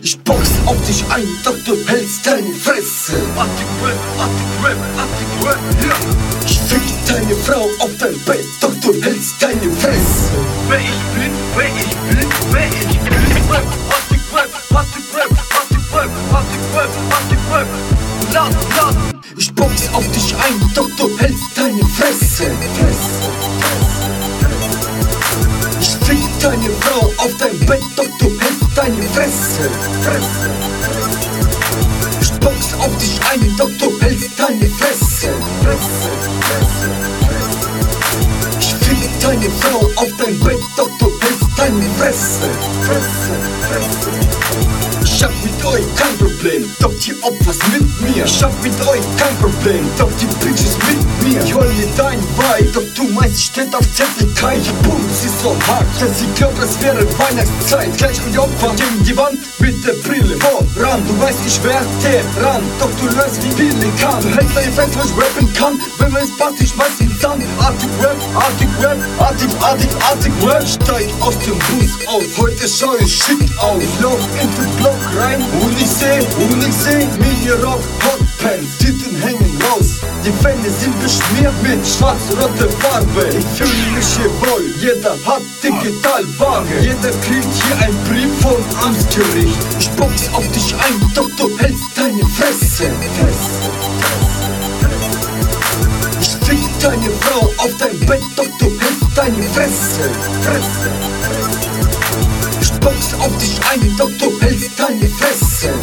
Ich box auf dich ein, doch du hältst deine Fresse. Artig-Rap, Artig-Rap, Artig-Rap, ja. Ich fick deine Frau auf dein Bett, doch du hältst deine Fresse. Wer ich bin, wer ich bin, wer ich bin. Rap, Artig-Rap, Artig-Rap, Artig-Rap, Artig-Rap, Artig-Rap. Laden. Ich box auf dich ein, doch du hältst deine Fresse. Ich fick deine Frau auf dein Bett, doch du hältst deine Fresse. Ich box auf dich ein, doch du hältst deine Fresse. Ich fick deine Frau auf dein Bett, doch du hältst deine Fresse. Ich hab mit euch kein Problem, doch die Opfers mit mir. Ich hab mit euch kein Problem, doch die Bitches mit mir. Ich hol mir dein Vibe, doch du meinst, ich steht auf Zettelkeit. Ich pump sie so hart, dass sie glaubt, es wäre Weihnachtszeit. Gleich und die Opfer gegen die Wand mit der Brille voran. Du weißt, ich wär Terran, doch du läufst wie Pelikan. Du hältst deine Fans, wo ich rappen kann. Wenn man es passt, ich schmeiß ihn Sand. Artig-Rap, Artig-Rap, Artig-Rap. Steig aus dem Bus aus, heute schau ich schick aus. Ich lauf in den Block rein und ich seh Mini-Rock, Hotpants, Titten hängen raus. Die Wände sind beschmiert mit schwarz-roter Farbe. Ich fühle mich hier wohl, jeder hat Digitalware. Jeder kriegt hier ein Brief vom Amtsgericht. Ich box auf dich ein, doch du hältst deine Fresse. Ich fick deine Frau auf dein Bett, doch du hältst deine Fresse. Ich box auf dich ein, doch du hältst deine Fresse.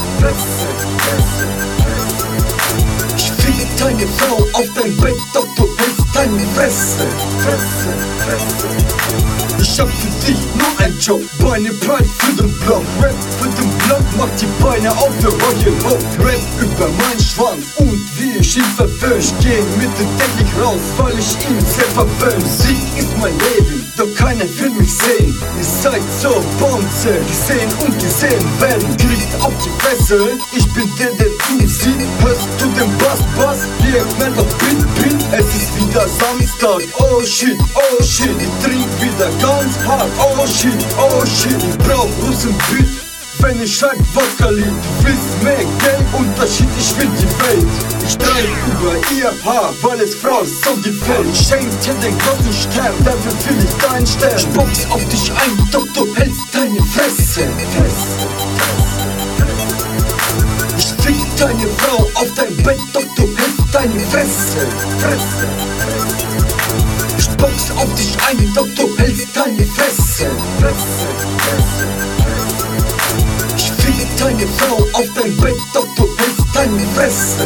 Ich fick deine Frau auf dein Bett, doch du hältst deine Fresse. Ich hab für dich nur einen Job, Beine breit für den Block. Rap für den Block, mach die Beine auf für Royal Hope. Rap über meinen Schwanz und wie ich ihn verwöhn. Ich geh mit dem Technik raus, weil ich ihn sehr verwöhn. Musik ist mein Leben, doch keiner will mich sehen. Ihr seid so Bonze, gesehen und gesehen werden. Kriegt auf die Fresse, ich bin der du siehst. Hörst du den Bass, hier knallt auf Beat. Es ist wieder Samstag, oh shit, ich trink wieder ganz hart, oh shit, ich brauch Russenbeat, wenn ich schreib Wodka-Lied. Du willst mehr Geld, Unterschied, ich will die Welt. Ich streich über ihr Haar, weil es Frau so gefällt. Ich schenk dir den großen Stern, dafür will ich deinen Stern. Ich box auf dich ein, doch du hältst deine Fresse. Ich fick deine Frau auf dein Bett, doch du hältst deine Fresse. Ich box auf dich ein, doch du hältst deine Fresse. Ich fick deine Frau auf dein Bett, doch du hältst deine Fresse.